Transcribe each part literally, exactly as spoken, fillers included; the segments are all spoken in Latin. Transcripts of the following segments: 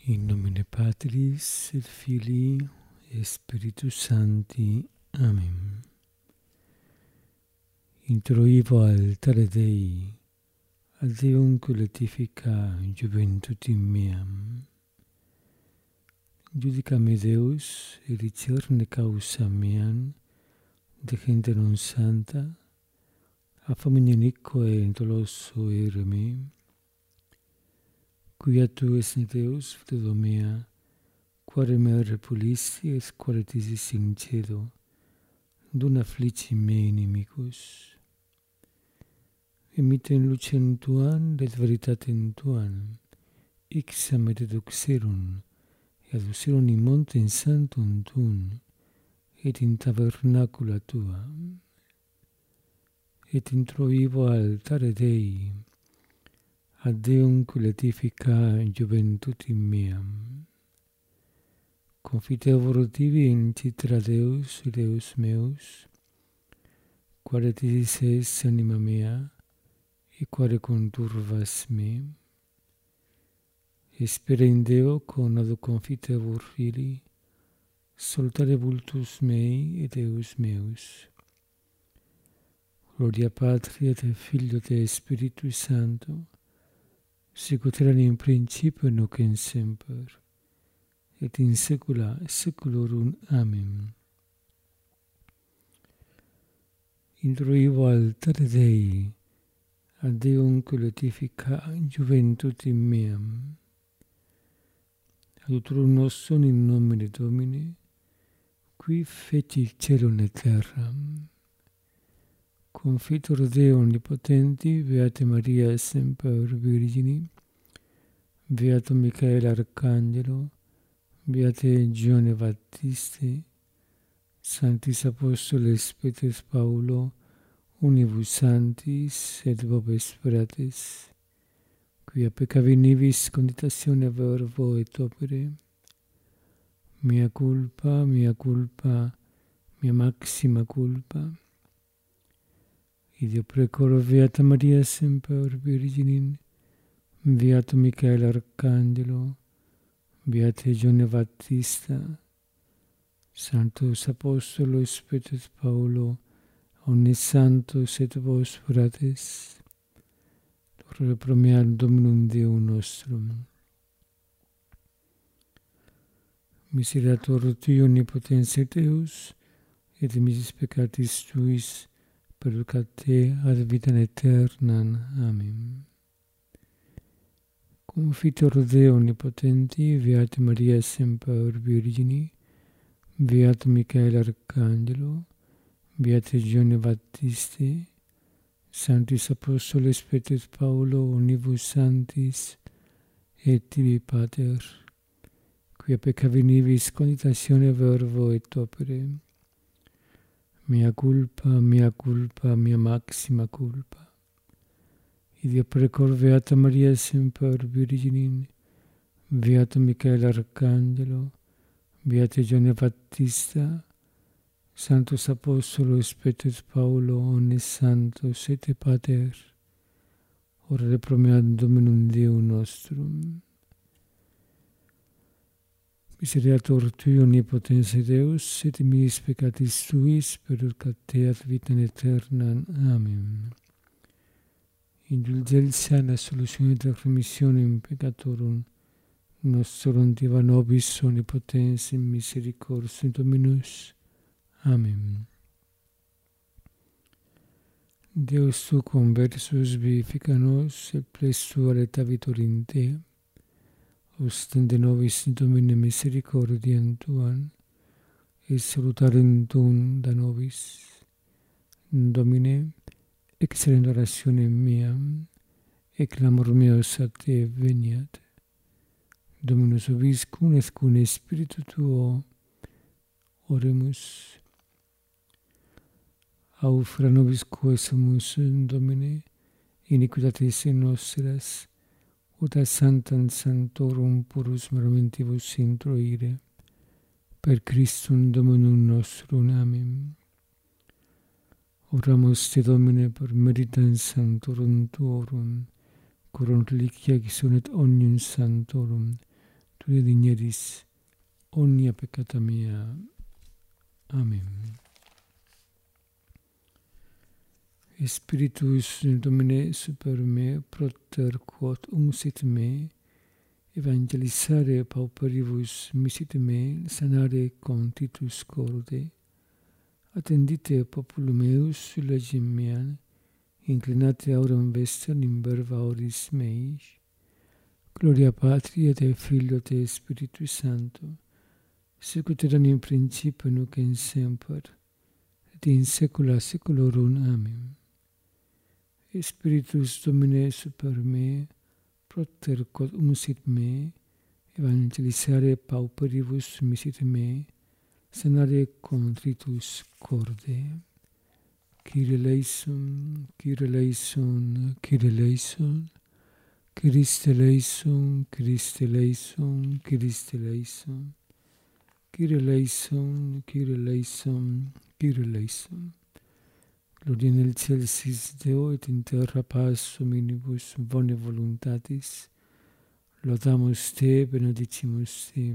In nomine Patris et Filii et Spiritus Sancti. Amen. Introivo altare Dei, ad Deum coletifica juventutem meam. Judica me Deus, et discerne causa meam, de gente non santa, a famignico e doloso ere me, quia tu es Deus, fido mea, quare me repulisti et quare tisi sincedo, dun afflici me inimicus. Emiten lucem tuam et veritatem tuam, ixam et eduxerum, et aducerum in montem sanctum tuum, et in tabernacula tua. Et introivo altare Dei, ad Deum coletifica juventutem meam. Confitevor tibi in citra Deus, Deus meus, quare tisis es anima mea, e quare conturvas me. Espera in Deo conado confitevor fili, soltare vultus mei et Deus meus. Gloria Patri et Filio et Spiritus Sancto, sicut erat in principio et nunc et semper, et in saecula saeculorum. Amen. Introivo altare Dei, ad Deum coletifica juventutem meam. Adiutorum nostrum in nomine Domini, qui feci caelum et terram. Confitor Deo omnipotenti, Beate Maria semper Virgini, Beato Michael Arcangelo, Beate Gione Baptiste, Sanctis Apostoles Petrus Paulo, Unibus Sanctis et vobis fratres, quia peccavi nibis conditatione verbo et opere, mea culpa, mea culpa, mea maxima culpa. Ideo precoro Beata Maria semper Virginem, Beato Michael Arcangelo, Beate Gione Baptista, Sanctus Apostolos Petrus Paulo, omnes santos et vos fratres, Loro pro mea Dominum Deum nostrum. Misericordiae Tui omnipotens Deus, et misis peccatis Tuis, perducat te ad vitam aeternam. Amen. Confitor Deo omnipotenti, Beate Maria semper Virgini, Beato Michael Arcangelo, Beate Gione Baptiste, Sanctis Apostoles Petrus Paulo, Unibus Sanctis, et tibi Pater, quia peccavi nibis conditatione verbo et opere, mea culpa, mea culpa, mea maxima culpa. Ideo precor Beata Maria semper Virginem, Beato Michael Arcangelo, Beate Gione Baptista, Sanctus Apostolos Petrus Paulo, omnes santos et Pater, ora pro mea Dominum Deum nostrum. Misericordiae Tui omnipotens Deus, et misis peccatis Tuis, perducat te ad vitam aeternam. Amen. Indulgentia et absolutione et remissionem peccatorum nostrum diva nobis omnipotens in misericordiam Dominus. Amen. Deus tu conversus vivifica nos, et plestua leta vitorin Te, ostende nobis Domine misericordiam Tuam, et salutarem Tuum da nobis. Domine, excellent orationem meam, et clamor meus a Te veniat. Dominus vobiscum et cum Spiritu Tuo, oremus. Aufra nobis quae sumus, Domine, iniquitatis nostras, ut ad sanctam sanctorum purus momentibus introire, per Christum Dominum nostrum. Amen. Oramus Te, Domine, per meritam sanctorum Tuorum, coram reliquia exunet omnium sanctorum, tu redimiris omnia peccata mea. Amen. Spiritus Domine super me, proter quod uncit me, evangelisare pauperibus misit me, sanare contitus corde. Attendite populum meus legem meam, inclinate aurum vestem in verba oris meis. Gloria Patri et Filio et Spiritus Sancto, sicut erat in principio nunc et semper, et in saecula saeculorum. Amen. Spiritus Domine super me, proter quod uncit me, evangelisare pauperibus misit me, sanare contritus corde. Kyrie eleison, Kyrie eleison, Kyrie eleison, Christe eleison, Christe eleison, Christe eleison, Kyrie eleison, Kyrie eleison, Kyrie eleison. Gloria in excelsis Deo et in terra paz hominibus bone voluntatis. Laudamus te, benedicimus te.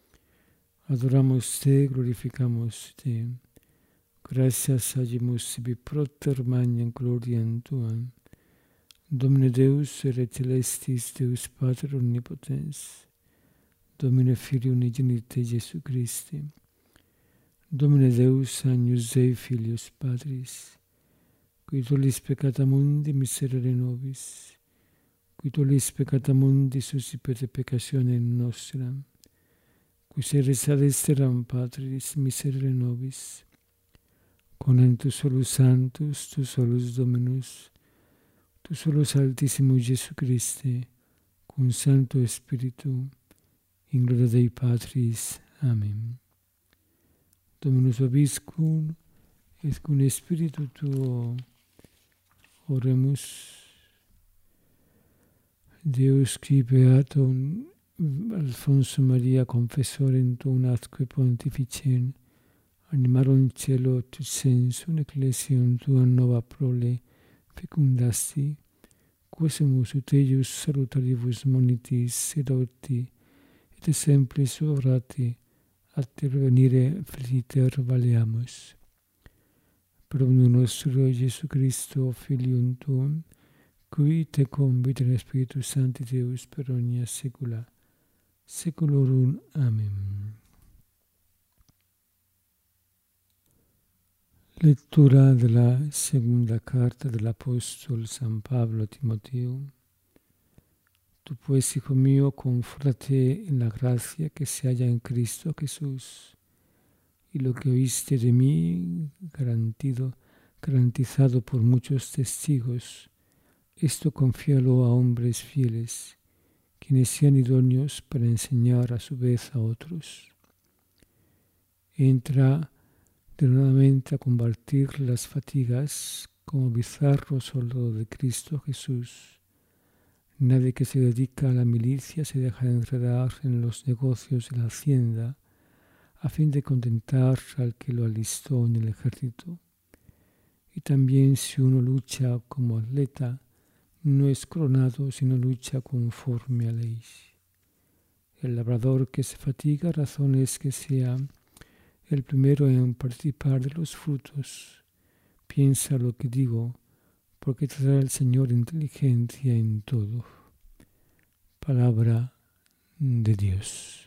Adoramus te, glorificamus te. Gratias agimus sibi proter magnam gloriam tuam. Domine Deus ere celestis, Deus Pater omnipotens. Domine Filii unigenite Iesu Christi. Domine Deus agnus Dei Filius Patris. Qui tollis peccata mundi, miserere nobis. Qui tollis peccata mundi, suscipete peccationem nostram. Qui seres ad esteram Patris, miserere nobis. Conam tu solus Sanctus, tu solus Dominus, tu solus Altissimus Iesu Christe, cum Sancto Spiritu, in gloria Dei Patris. Amen. Dominus vobiscum, et cum Spiritu tuo, oremus. Deus qui beatum Alfonso Maria confessorem tuum atque pontificem, animarum cielo tu sensum ecclesiam tuam nova prole fecundasti, quosimus ut eius salutaribus monitis sedoti, et semplis orati, attervenire feliciter valeamus. Per omnium nostro Iesu Christo, Filium tuum, qui te convite Spiritus Sancti Deus per omnia saecula saeculorum. Amen. Lectura de la segunda carta del apóstol San Pablo a Timoteo. Tú pues, hijo mío, confórtate en la gracia que se halla en Cristo Jesús, y lo que oíste de mí, garantido, garantizado por muchos testigos, esto confíalo a hombres fieles, quienes sean idóneos para enseñar a su vez a otros. Entra denodamente a combatir las fatigas como bizarro soldado de Cristo Jesús. Nadie que se dedica a la milicia se deja enredar en los negocios de la hacienda a fin de contentar al que lo alistó en el ejército. Y también si uno lucha como atleta, no es coronado, sino lucha conforme a ley. El labrador que se fatiga, razón es que sea el primero en participar de los frutos. Piensa lo que digo, porque te dará el Señor inteligencia en todo. Palabra de Dios.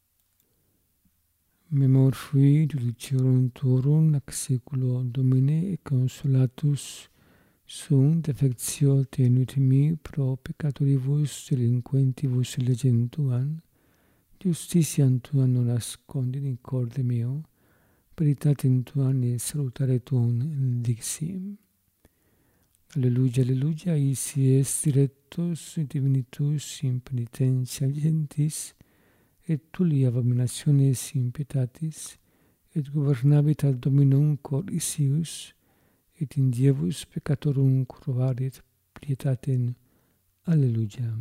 Memor fui judiciorum tuorum ac saeculo Domine et consolatus sum defectio tenutimi pro peccatoribus delinquentibus legem tuam, justitiam tuam non ascondi in corde meo, veritatem tuam et salutare tuum dixi. Alleluia, alleluia, isi est directus divinitus in penitentia gentis, et tuli abominationes impietatis, et gobernabit ad dominum cor isius, et in diebus peccatorum provarit pietatem. Alleluia.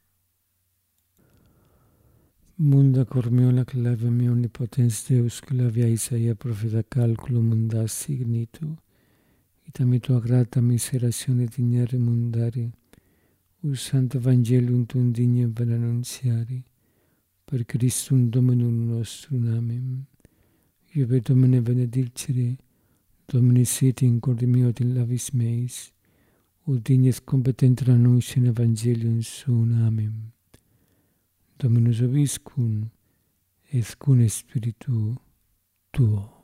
Munda cor meo la clave meo omnipotens Deus, clavia Isaia profeta calculo munda signito, et ami tua grata miseratione dignare mundare, us sancta evangelium tuum dignum ven annuntiare, per Christum Dominum nostrum. Amen. Iube Domine benedicere, Domine sit in corde meo et in labis meis, ut dignes competent annuncio in Evangelium suum. Amen. Dominus vobiscum, et cum spiritu tuo.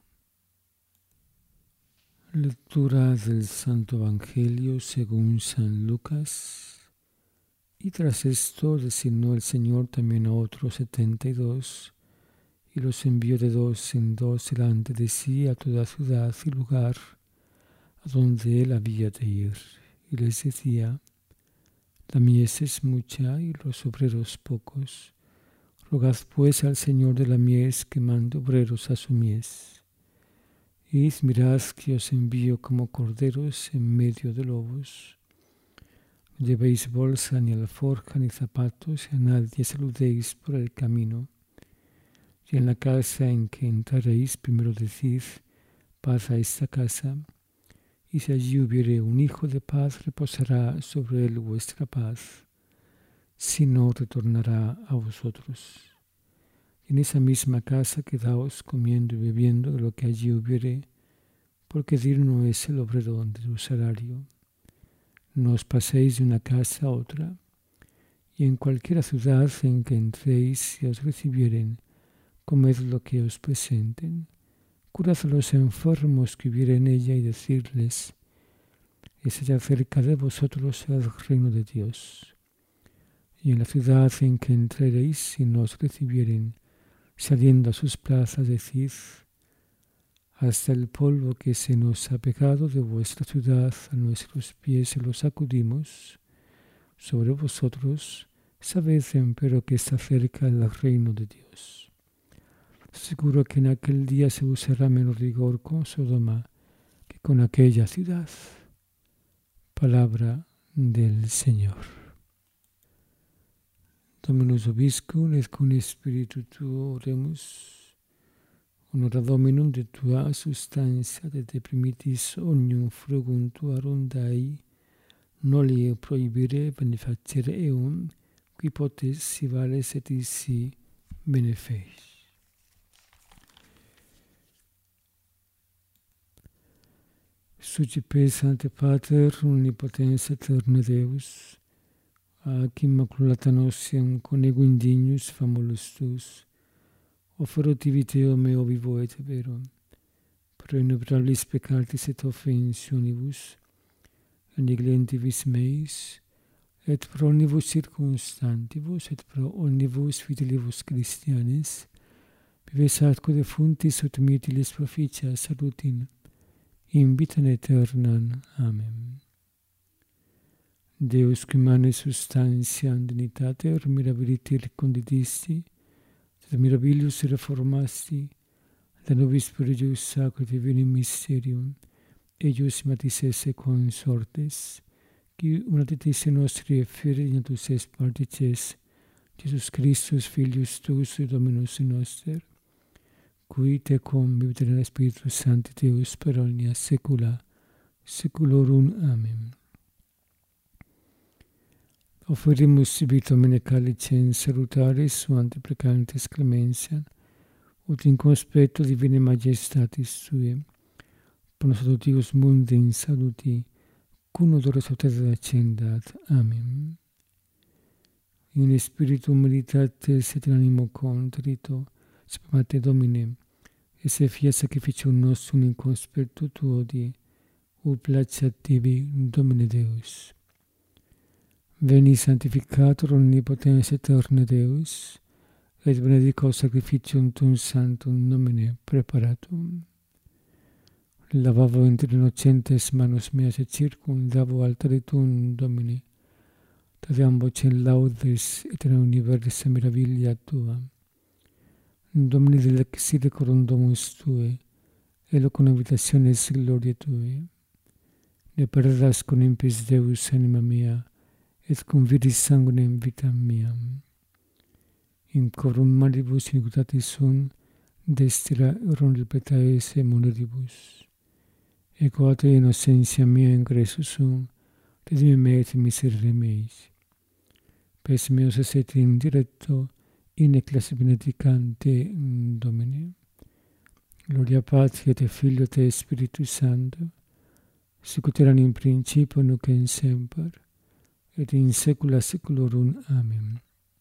Lectura del Santo Evangelio según San Lucas. Y tras esto designó el Señor también a otros setenta y dos, y los envió de dos en dos delante de sí a toda ciudad y lugar a donde él había de ir. Y les decía: la mies es mucha y los obreros pocos. Rogad pues al Señor de la mies que mande obreros a su mies. Id, mirad que os envío como corderos en medio de lobos. No llevéis bolsa, ni alforja, ni zapatos, y a nadie saludéis por el camino. Y en la casa en que entraréis, primero decid: paz a esta casa. Y si allí hubiere un hijo de paz, reposará sobre él vuestra paz. Si no, retornará a vosotros. Y en esa misma casa quedaos comiendo y bebiendo de lo que allí hubiere, porque digno es el obrero de tu salario. No os paséis de una casa a otra, y en cualquiera ciudad en que entréis y os recibieren, comed lo que os presenten. Curad a los enfermos que hubiere en ella y decirles: es allá cerca de vosotros el reino de Dios. Y en la ciudad en que entraréis y no os recibieren, saliendo a sus plazas, decid: hasta el polvo que se nos ha pegado de vuestra ciudad a nuestros pies se lo sacudimos sobre vosotros. Sabed, empero, que está cerca el reino de Dios. Seguro que en aquel día se usará menos rigor con Sodoma que con aquella ciudad. Palabra del Señor. Dominus vobiscum et cum spiritu tuo oremus. Honora Dominum de tua substantia, de te primitis omnium frugum tuarum dai, noli prohibere benefacere eum, qui potes si vales et si benefeis. Sucipe Sancte Pater, omnipotens aeterne Deus, ac immaculata notiam conego indignus famulus tus, offerotivi Teo meo vivo et vero, pro innumerabilis peccatis et offensionibus, neglentibus meis, et pro omnibus circumstantibus, et pro omnibus fidelibus Christianis, vives atque defuntis ut mutilis proficia salutin, in vitam aeternam. Amen. Deus qui mane substantiam dignitate mirabiliti recondidisti, et mirabilius reformasti, da nobis spiritus sacro divinum mysterium, eius matis esse consortes, qui unatitis nostri effere dignatus est partices, Jesus Christus, Filius tuus, Dominus noster, qui te convivit in Spiritus Sancti Deus per omnia saecula saeculorum. Amen. Offerimus vita omne calicem salutaris, suante precantes clementia, ut in conspecto divinae majestatis Tuae, pro nos adoptivos mundi in saluti, cum odore sautata accendat. Amen. In spiritu meditatis et in animo contrito, spemate Domine, et se fiat sacrificium nostrum in conspectu Tuo die, ut placeat tibi, Domine Deus. Veni sanctificator omnipotens aeterne Deus, et benedico sacrificium Tuum sanctum nomine preparatum. Lavavo inter innocentes manos meas et circumdavo altare Tuum, Domine, tradeam vocem laudes et in universa mirabilia Tua. Domine delexire corum domus Tuae, elo con habitationes gloria Tuae. Ne perdas con impis Deus anima mea, et conviris sanguinem vitam meam. In corum malibus iniquitatis sum, destira erum repeta esse monodibus. Equate innocentia mea in Christus sum, redime me et miserere meis. Pes meus esset indirecto, in ecclesia benedicante Domine. Gloria Patri et Filio et Spiritus Sancto, sic ut erat in principio nunc et semper, et in saecula saeculorum. Amen.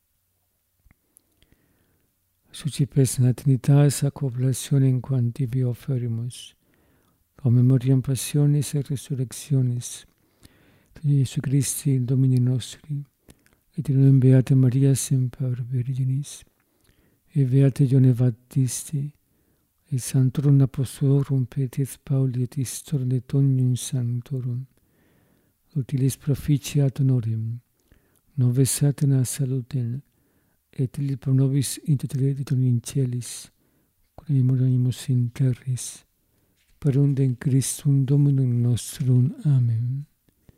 Sucipes Natrinitas ac oblationem quam tibi offerimus, o memoriam passionis et resurrectionis, Iesu Christi, Domini nostri, et in Beata Maria semper Virginis, et Beate Ioanne Baptisti, et Sanctorum Apostolorum Petris Pauli et Istor et Omnium Sanctorum, utilis proficiat honorem, nove satana salutem, et illi pro nobis interceditur in celis, quae memoriamus in terris, per undem Christum Dominum nostrum. Amen.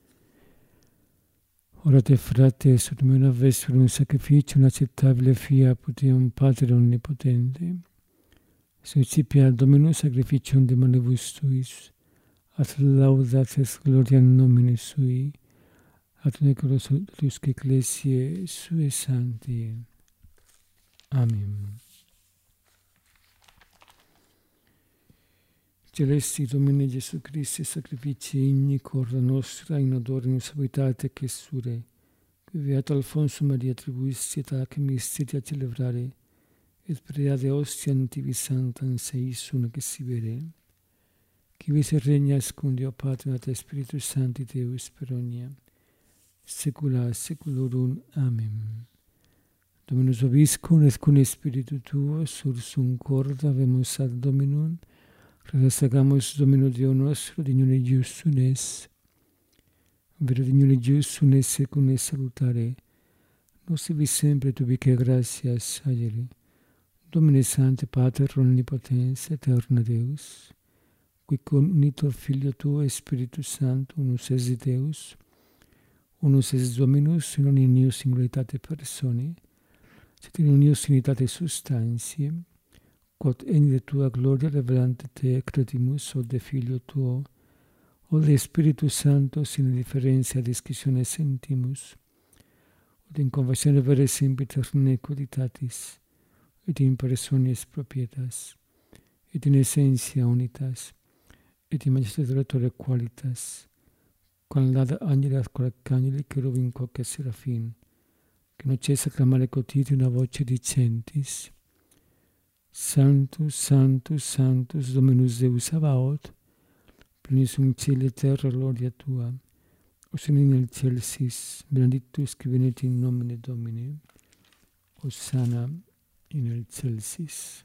Orate fratres, ut mena vesperum sacrificium acceptabile fiat Deum Pater Omnipotente, sucipia Dominus sacrificium de manibus tuis, at laudat et gloria nomine sui, at necoros tuisque ecclesiae sue sancti. Amen. Celesti Domine Iesu Christi, sacrifici igni corda nostra in odore in sapitate che sure, qui Beato Alfonso Maria tribuisti et ac misteri a celebrare, et preade ostiam tibi sanctam seisum che si vere, qui vis regnas cum Deo Patrum et Spiritus Sancti Deus per omnia saecula saeculorum. Amen. Dominus vobiscum et cum Spiritu tuo, sursum corda habemus ad Dominum, resacamus Domino Deo nostro, dignum et justum es, vero dignum et justum es secum es salutare, nos ibi sempre tubique gratias agere, Domine Sancte Pater Omnipotens, Eterna Deus, qui con unitor Filio Tuo et Spiritus Sancto, unus es Deus, unus es Dominus, in omnia singularitate persone, sed in unius unitate substantiae, quod eni de Tua gloria revelante Te credimus, o de Filio Tuo, o de Spiritus Sancto, sine differentia discissione sentimus, ut in conversione vere sempiter nequiditatis, et in personis propietas, et in essentia unitas, et in majestate oratore qualitas, quam lauda angelis quod arcangeli cherubim quoque serafim, che non cessa clamare quotidiano una voce dicentis: Sanctus, Sanctus, Sanctus, Dominus Deus Sabaoth, plenius in cieli et terra gloria Tua, Hosanna in excelsis, benedictus qui venit in nomine Domini, Hosanna in excelsis.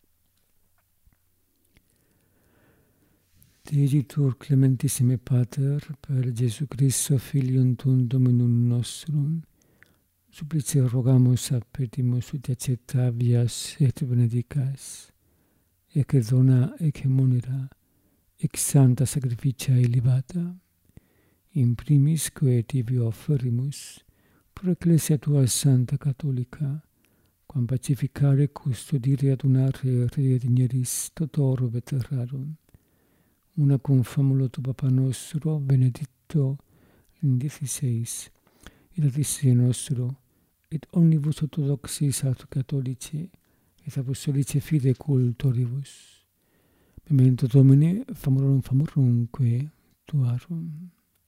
Deigitur clementissime Pater, per Iesu Christo, Filium Tuum Dominum nostrum, supplice rogamus a petimus ut accettabias et benedicas, ec dona ec munera, ec santa sacrificia elevata, in primis quae tibi offerimus, pro ecclesia Tua Santa Catholica, quam pacificare, custodire, adunare, redegneris totoro veterarum, una cum famulo tu Papa nostro, Benedicto in dieciseis, et adice nostro, et omnibus orthodoxis aut catholici, et apostolici fide cultoribus. Memento Domine, famulorum famurumque Tuarum.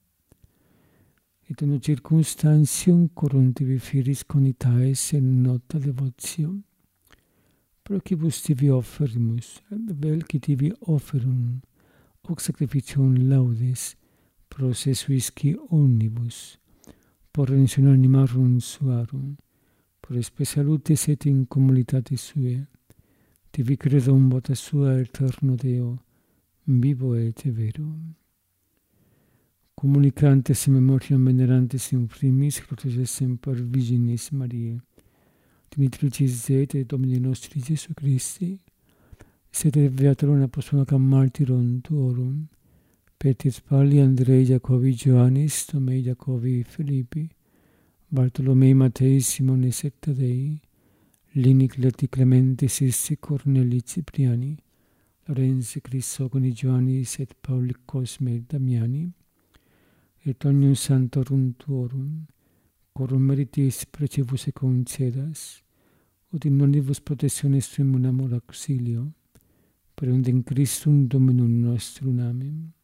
Et in circumstantium corum tibi firis conitaes in nota devotio, procibus tibi offerimus, vel qui tibi offerum, hoc sacrificium laudes, pro se suisci omnibus, por redemptione animarum suarum, por spe salutis et in communitatis sue, tibi credum vota sua eterno Deo, vivo et vero. Communicantes in memoriam venerantes in primis, Christus et semper Virginis Mariae, Dimitricis et Domini nostri Iesu Christi, sed Beatorum Apostolorum Martyrum Tuorum, Petris Pauli, Andrei, Jacobi, Ioannis, Tomei, Jacobi, Filippi, Bartolomei, Matei, Simonis et Tadei, Lini, Cleti, Clementi, Sissi, Corneli, Cipriani, Lorenzi, Crisogoni, Ioannis et Pauli, Cosme, Damiani, et omnium sanctorum Tuorum, corum meritis precibus et concedas, ut in nonibus protectiones tuum un amor auxilio, per und in Christum Dominum nostrum. Amen.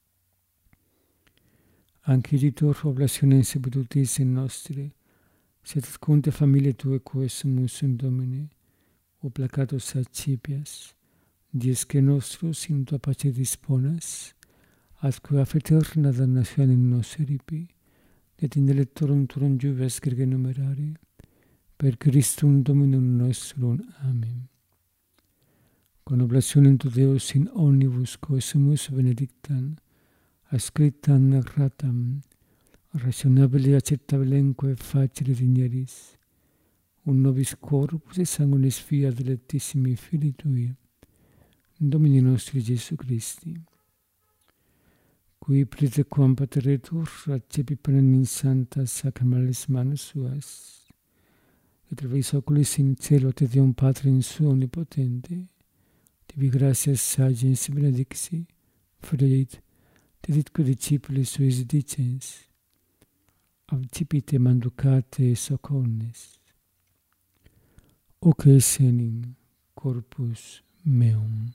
Anciditur oblationem sebututis in nostri, sed conte familiae Tue quesumus in Domine, o placatus accipias, diesque nostros in Tua pace disponas, atque af eterna damnationem nos eripi, et in electorum turum juves gregge numerari, per Christum Dominum nostrum. Amen. Con oblationem tu Deus in omnibus quesumus benedictam, ascriptam narratam, rationabile acceptabilemque facile digneris, un nobis corpus et sanguinis fiat dilectissimi Filii Tui, Domini nostri Jesu Christi, qui praetequam pateretur accepit panem in sanctas sacramentales manus suas, et revis oculis in cielo te Deum Patrim suo omnipotente, tibi gratias sagens benedixi, freit, te ditque discipulis suis dicens, accipite manducate socornes, hoc es enim corpus meum.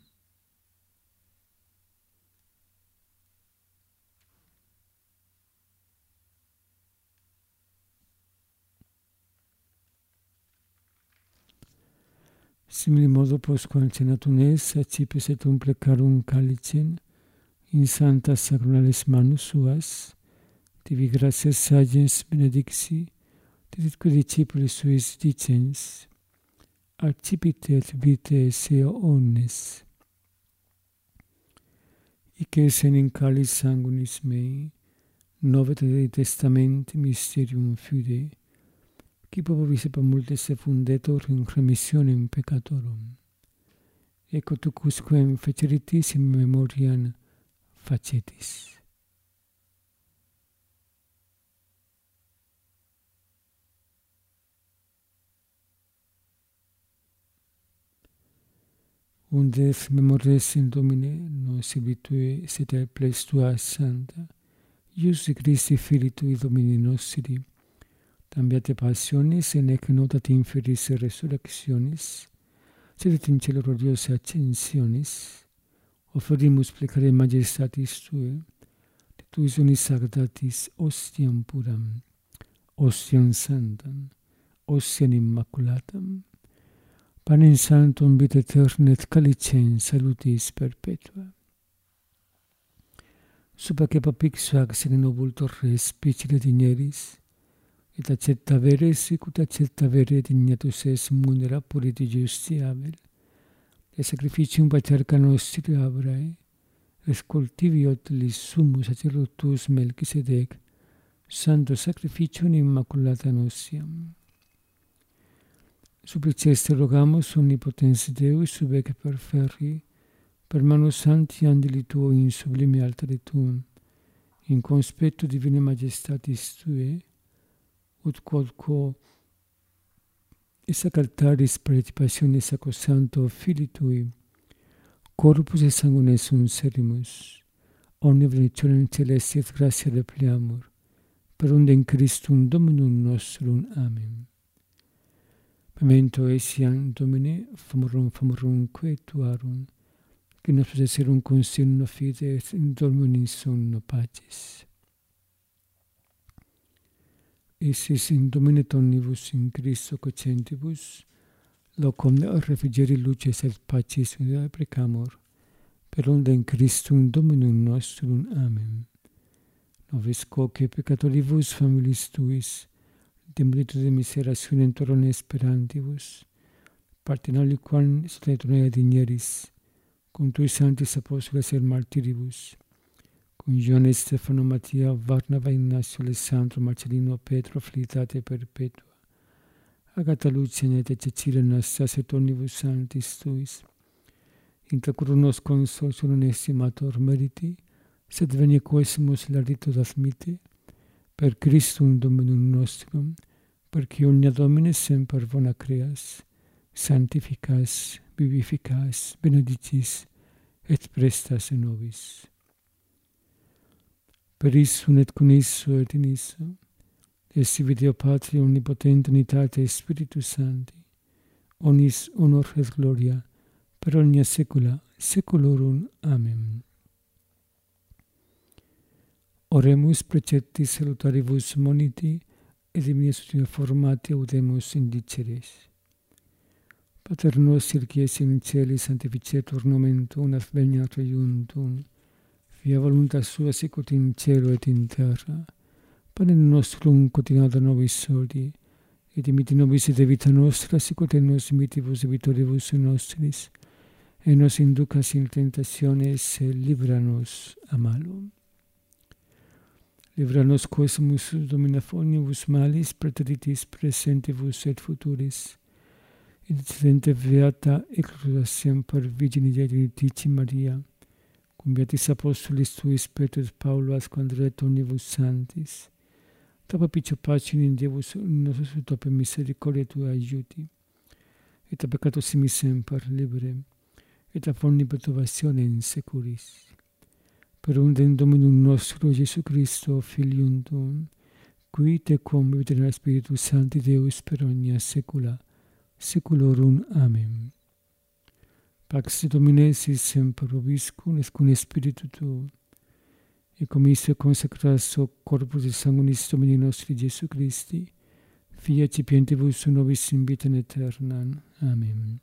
Simili modo postquam cenatum es, accipes et um plecarum calicem, in sanctas sacramentales manus suas, tibi gratias sagens benedixi, te ditque discipulis suis dicens, accipite et vitae seo omnes. Hic es enim calis sanguinis mei, novet et testamenti mysterium fidei, qui popis et multis effundetur in remissionem peccatorum. Ecco tucusquem feceritis in memoriam facetis. Undes memores in Domine, nos silvitue sete ples Tua Santa, Iesu Christi Filii Tui Domini nostri, tambiate passionis, et nec notat inferis resurrectionis, sed et in cielo gloriosa ascensionis, offerimus plecare majestatis Tue, de Tuis unis sagradatis ostiam puram, ostiam santam, ostiam immaculatam, panem sanctum vitae aeterna et calicem salutis perpetua. Subaque papixuac sine novultor res spicile digneris, et acceptavere sicut acceptavere dignatus es munera puriti justiavel, et sacrificium patriarca nostri Abrae, escultiviot lis summus sacerdotus Melchisedec, santo sacrificium immaculata nosiam. Suppliceste rogamus omnipotens Deus sub ec perferri, per manus sancti angeli Tuoi in sublime altare Tuum, in conspectu divine majestatis Tue, ut quodquo essac altaris participationis sacrosancto Filii Tui, corpus et sanguinem unserimus, omnia benedictionem celesti et gratia repliamur, per unde in Christum Dominum nostrum. Amen. Memento etiam Domine, famorum famorumque Tuarum, qui nos possesserum consigno fide et in dormium in sonno pacis. Isis in Domine omnibus in Christo cocentibus, locum refugeri luces et pacis precamur, per unde in Christum Dominum nostrum. Amen. Nobis quoque peccatoribus familis Tuis, de multitude miserationem toron esperantibus, partem aliquam sostenetur digneris, cum Tui sanctis apostoles et martiribus, cum Ioanne, Stefano, Mattia, Varnava, Ignacio, Alessandro, Marcellino, Petro, Filitate perpetua, Agata, Lucia, et Cecilia, Anastas, et omnibus sanctis Tuis, intra curum nos consortium non estimator meriti, sed venie quesumus lauditur admite, per Christum Dominum nostrum, perque omnia Domine semper bona creas, sanctificas, vivificas, benedicis, et prestas in nobis. Per issum et cum issum et in issum, et sibi Deo Patria omnipotente unitate Spiritus Sancti, onis honor et gloria, per omnia saecula saeculorum. Amen. Oremus preceptis salutaribus moniti, et dimini sutina formati audemus indiceres. Pater noster qui es in caeli, sanctificetur nomen tuum, adveniat regnum tuum, fiat voluntas sua sicut in cielo et in terra. Panem nostrum quotidianum nobis hodie, et dimitti nobis et vita nostra, sicut et nos dimittivus debitoribus nostris, et nos inducas in tentationes, sed libera nos a malo. Libera nos quesumus Domine omnibus malis, praeteritis presentibus et futuris, et excellente beata eclosa semper Virgini Dei Maria, cum beatis apostolis tuis Petrus Paulo asquandret omnibus sanctis, Tapa picio pacem in Deus nostro tope misericordia tua aiuti, et a peccatus simi semper libere, et a omni perturbatione in securis. Per undem Dominum nostro Iesu Christo, Filium tuum, qui te cum vita Spiritus Sancti Deus per omnia saecula saeculorum. Amen. Pax Domini sit semper vobiscum, et cum spiritu tuo, et commissio consecratio corpus et sanguinis Domini nostri Iesu Christi, fiat cipientibus nobis in vitam aeternam. Amen.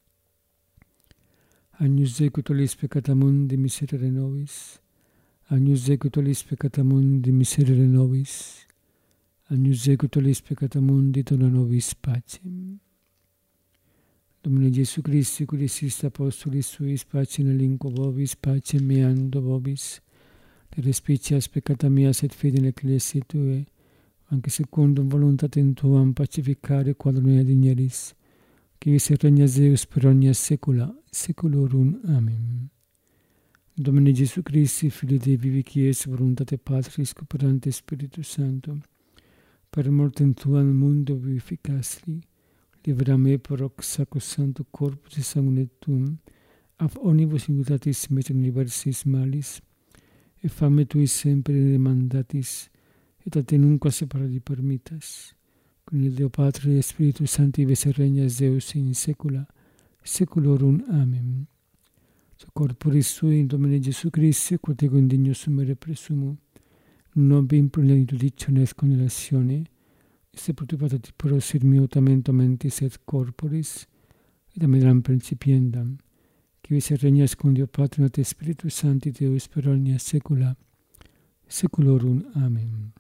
Agnus Dei qui tollis peccata mundi, miserere nobis. Agnus Dei qui tollis peccata mundi, miserere nobis. Agnus Dei qui tollis peccata mundi, dona nobis pacem. Domine Iesu Christi, qui desis apostolis suis, pacem relinquo vobis, pacem meando vobis, de respicias peccata mias et fide in ecclesiae Tue, anche secundum voluntatem Tuam pacificare quod noi adigneris, qui vis regnas Deus per omnia saecula saeculorum. Amen. Domine Iesu Christi, Filii Dei vivi, qui es voluntate Patris cooperante Spiritus Sancto, per mortem Tuam mundo vivificasti, libera me per hoc sacrosancto corpus et sanguine Tuum, ab omnibus iniquitatis metum universis malis, et fame Tui sempre demandatis, et a Te nunquam separati permittas, con il Deo Patre et Spiritus Sancti ves et regnas Deus in saecula saeculorum. Amen. So corporis Tui in Domine Iesu Christi, quod ego indigno sumere presumo, non bim plenitudizione et congelazione, et sepultura pros in miutamento mentis et corporis, et amedram principiendam, qui vis et regnas cum Deo Patrum et Spiritus Sancti Deus per omnia saecula saeculorum. Amen.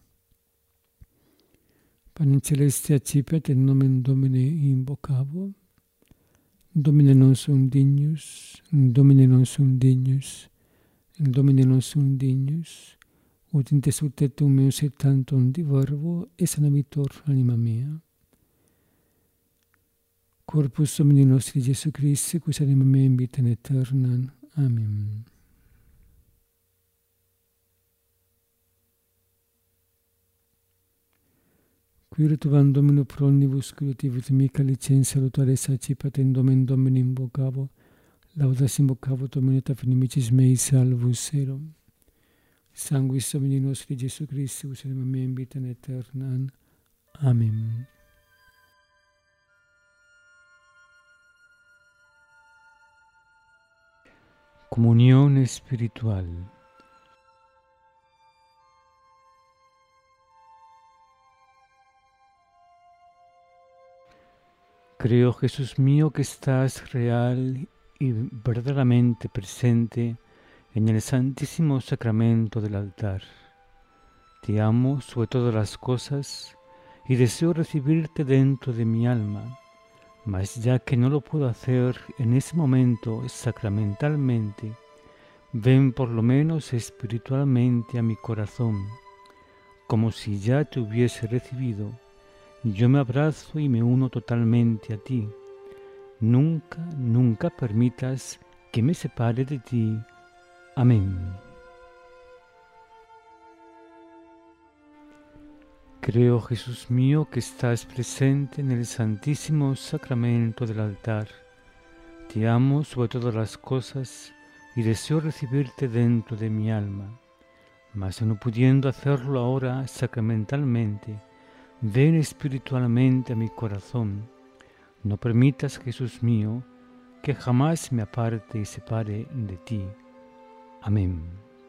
Panem celeste accipet et nomen Domini invocavo. Domine non sum dignus, Domine non sum dignus, Domine non sum dignus, ut in te subtetum meus et tantum di verbo, et sanabitur anima mea. Corpus Domini nostri Iesu Christi, quis anima mea in vitam aeternam. Amen. Quire tuvam Domino pro omnibus creativus mica licenza salutare sacipat in domen Domini invocavo, laudas invocavo Domine et inimicis mei salvus erum. Sanguis Domini nostri Iesu Christi, quis anima mea in vitam aeternam. Amen. Comunión espiritual. Creo, Jesús mío, que estás real y verdaderamente presente en el santísimo sacramento del altar. Te amo sobre todas las cosas y deseo recibirte dentro de mi alma, mas ya que no lo puedo hacer en ese momento sacramentalmente, ven por lo menos espiritualmente a mi corazón, como si ya te hubiese recibido. Yo me abrazo y me uno totalmente a ti. Nunca, nunca permitas que me separe de ti. Amén. Creo, Jesús mío, que estás presente en el santísimo sacramento del altar. Te amo sobre todas las cosas y deseo recibirte dentro de mi alma. Mas no pudiendo hacerlo ahora sacramentalmente, ven espiritualmente a mi corazón. No permitas, Jesús mío, que jamás me aparte y separe de ti. Amén.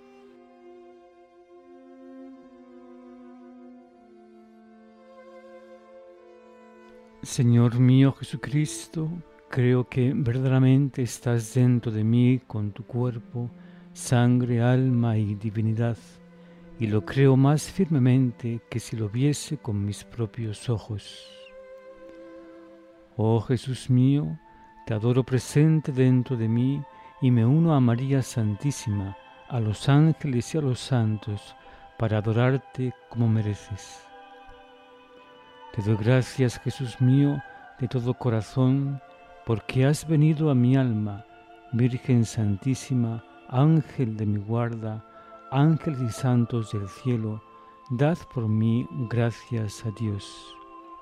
Señor mío Jesucristo, creo que verdaderamente estás dentro de mí con tu cuerpo, sangre, alma y divinidad, y lo creo más firmemente que si lo viese con mis propios ojos. Oh Jesús mío, te adoro presente dentro de mí y me uno a María Santísima, a los ángeles y a los santos, para adorarte como mereces. Te doy gracias, Jesús mío, de todo corazón, porque has venido a mi alma, Virgen Santísima, Ángel de mi guarda, ángeles y santos del cielo, dad por mí gracias a Dios.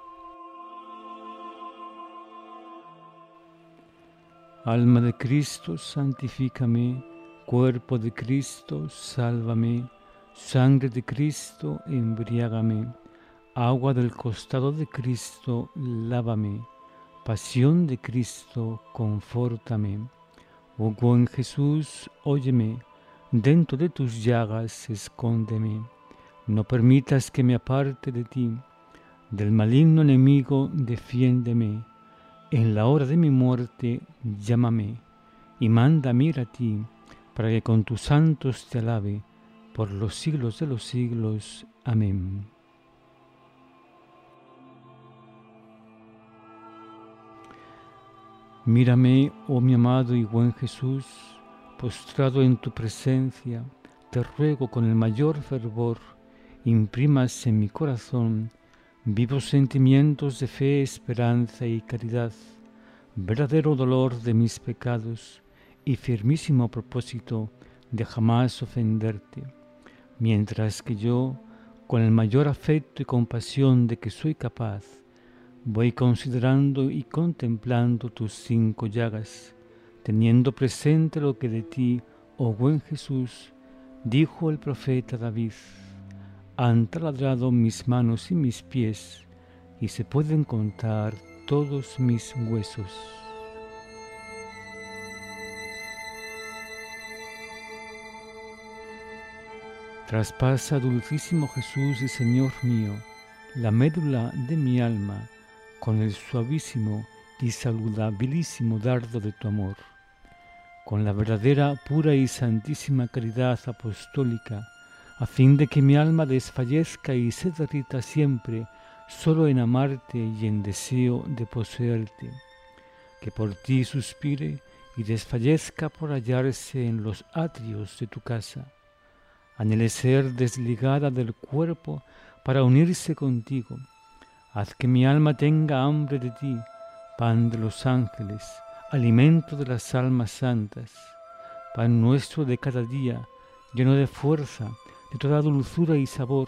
Alma de Cristo, santifícame, cuerpo de Cristo, sálvame, sangre de Cristo, embriágame, agua del costado de Cristo, lávame, pasión de Cristo, confórtame. Oh buen Jesús, óyeme, dentro de tus llagas escóndeme, no permitas que me aparte de ti, del maligno enemigo defiéndeme, en la hora de mi muerte llámame, y mándame ir a ti, para que con tus santos te alabe, por los siglos de los siglos. Amén. Mírame, oh mi amado y buen Jesús, postrado en tu presencia, te ruego con el mayor fervor, imprimas en mi corazón vivos sentimientos de fe, esperanza y caridad, verdadero dolor de mis pecados y firmísimo propósito de jamás ofenderte, mientras que yo, con el mayor afecto y compasión de que soy capaz, voy considerando y contemplando tus cinco llagas, teniendo presente lo que de ti, oh buen Jesús, dijo el profeta David: han taladrado mis manos y mis pies, y se pueden contar todos mis huesos. Traspasa, dulcísimo Jesús y Señor mío, la médula de mi alma, con el suavísimo y saludabilísimo dardo de tu amor, con la verdadera, pura y santísima caridad apostólica, a fin de que mi alma desfallezca y se derrita siempre solo en amarte y en deseo de poseerte, que por ti suspire y desfallezca por hallarse en los atrios de tu casa, anhele ser desligada del cuerpo para unirse contigo. Haz que mi alma tenga hambre de ti, pan de los ángeles, alimento de las almas santas, pan nuestro de cada día, lleno de fuerza, de toda dulzura y sabor,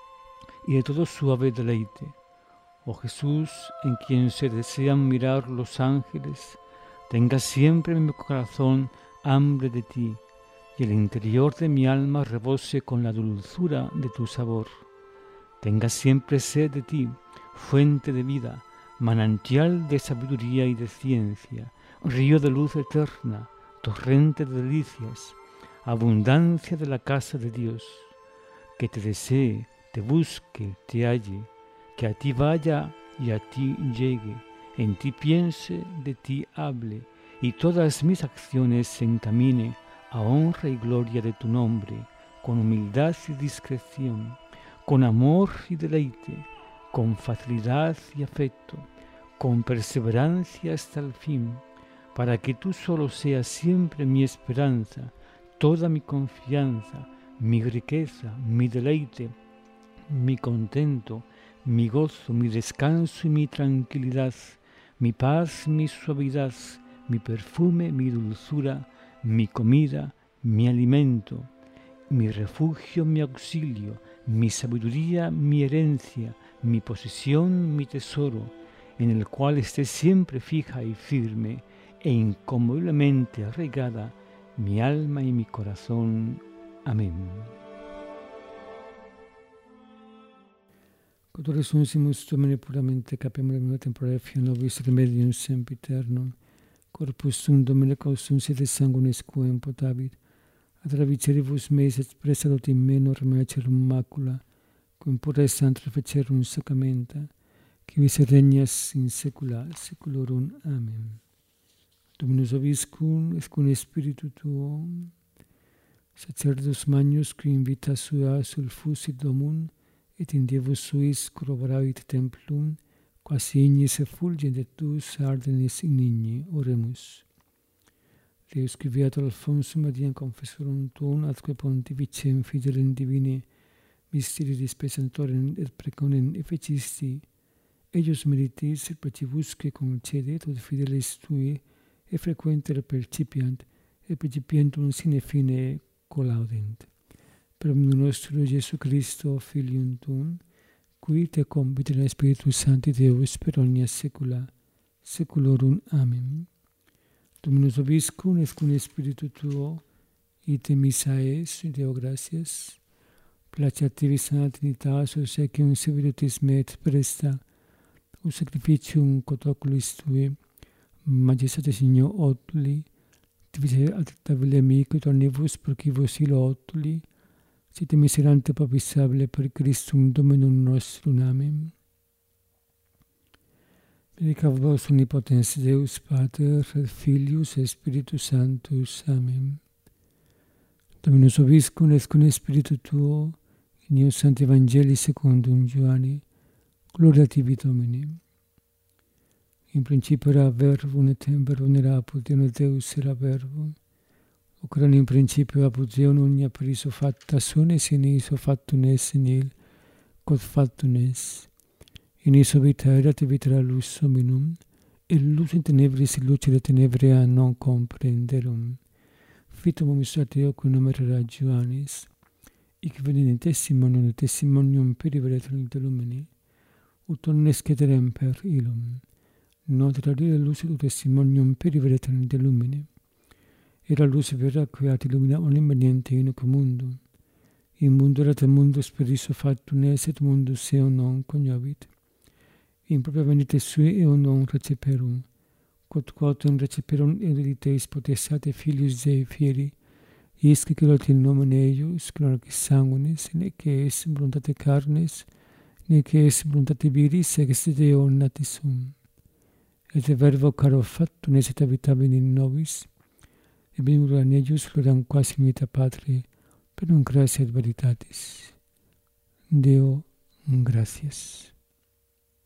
y de todo suave deleite. Oh Jesús, en quien se desean mirar los ángeles, tenga siempre en mi corazón hambre de ti, y el interior de mi alma rebose con la dulzura de tu sabor. Tenga siempre sed de ti, fuente de vida, manantial de sabiduría y de ciencia, río de luz eterna, torrente de delicias, abundancia de la casa de Dios. Que te desee, te busque, te halle, que a ti vaya y a ti llegue, en ti piense, de ti hable, y todas mis acciones se encamine a honra y gloria de tu nombre, con humildad y discreción, con amor y deleite, con facilidad y afecto, con perseverancia hasta el fin, para que tú solo seas siempre mi esperanza, toda mi confianza, mi riqueza, mi deleite, mi contento, mi gozo, mi descanso y mi tranquilidad, mi paz, mi suavidad, mi perfume, mi dulzura, mi comida, mi alimento, mi refugio, mi auxilio, mi sabiduría, mi herencia, mi posesión, mi tesoro, en el cual esté siempre fija y firme e inconmoviblemente arraigada mi alma y mi corazón. Amén. Quod resunsimus Domine puramente capiam remedium temporale fiat nobis remedium sempiternum, corpus tuum Domine causum sed sanguinis quem potabit, ad ravicere meis et presadot in menor macerum macula, cum pura santra fecerum sacramenta, qui vis regnas in saecula saeculorum. Amen. Dominus vobiscum, et cum spiritu tuo, Sacerdos magnus qui in vita sua sulfusit domum, et in dievus suis corroboravit templum, quasi ignis effulgent et dus ardenis in igni. Oremus. Deus qui viator Alfonsum adiam confessorum tuum, atque pontificem fidelem divine mysteri dispensatorem et preconem efficisti, eius meritis et placibusque concedet ut fideles tui et frequenter percipiant et percipientum sine fine colaudent. Per omnium nostro Jesu Christo, Filium tuum, qui te convit in Spiritus Sancti Deus per omnia saecula saeculorum. Amen. Dominus vobiscum et cum spiritu tuo, ite missa es, Deo gratias, placeat tibi sana Trinitas, obsequium servitutis me et presta, ut sacrificium quod oculis tui, majestate Signo otuli, tibi acceptabile mihi tornibus procivos ilo otuli, sit miserante papisabile per Christum Dominum nostrum. Amen. Benedicat vos omnipotens Deus Pater, et Filius, et Spiritus Sanctus. Amen. Dominus vobiscum et cum spiritu tuo, in eo Sancti Evangelii secundum Ioanne, gloria tibi Domine. In principio era verbum, et in verbum era apud Deum, et Deus era verbum. Hoc erat in principio apud Deum, omnia per iso facta sunt, et in iso factum est in il, quod factum est. In iso vita erat, et vita era lux hominum, et lux in tenebris, et luce de tenebrea non comprenderum. Fitum hominis ateo, cum nomen era Ioannes, hic venit in testimonium, et testimonium periveret de lumini, ut omnes cederem per illum. Not radire luce ut testimonium periveret de lumine. Era luce vera queat illumina omnium veniente in hoc mundum. In mundo erat mundus per iso factum est, et mundus eum non cognovit. In propria venite sui eum non receperum, quod quotum receperum euditeis potestate Filius Dei fieri, isque celot in nomen eius, clorcis sanguinis, nec est voluntate carnes, nec est voluntate viris, ex Deo natis sum. Et verbo caro factum est, et habitabil in nobis, et benignum in eius gloriam quasi in vita Patri, per non gratia et veritatis. Deo gratias.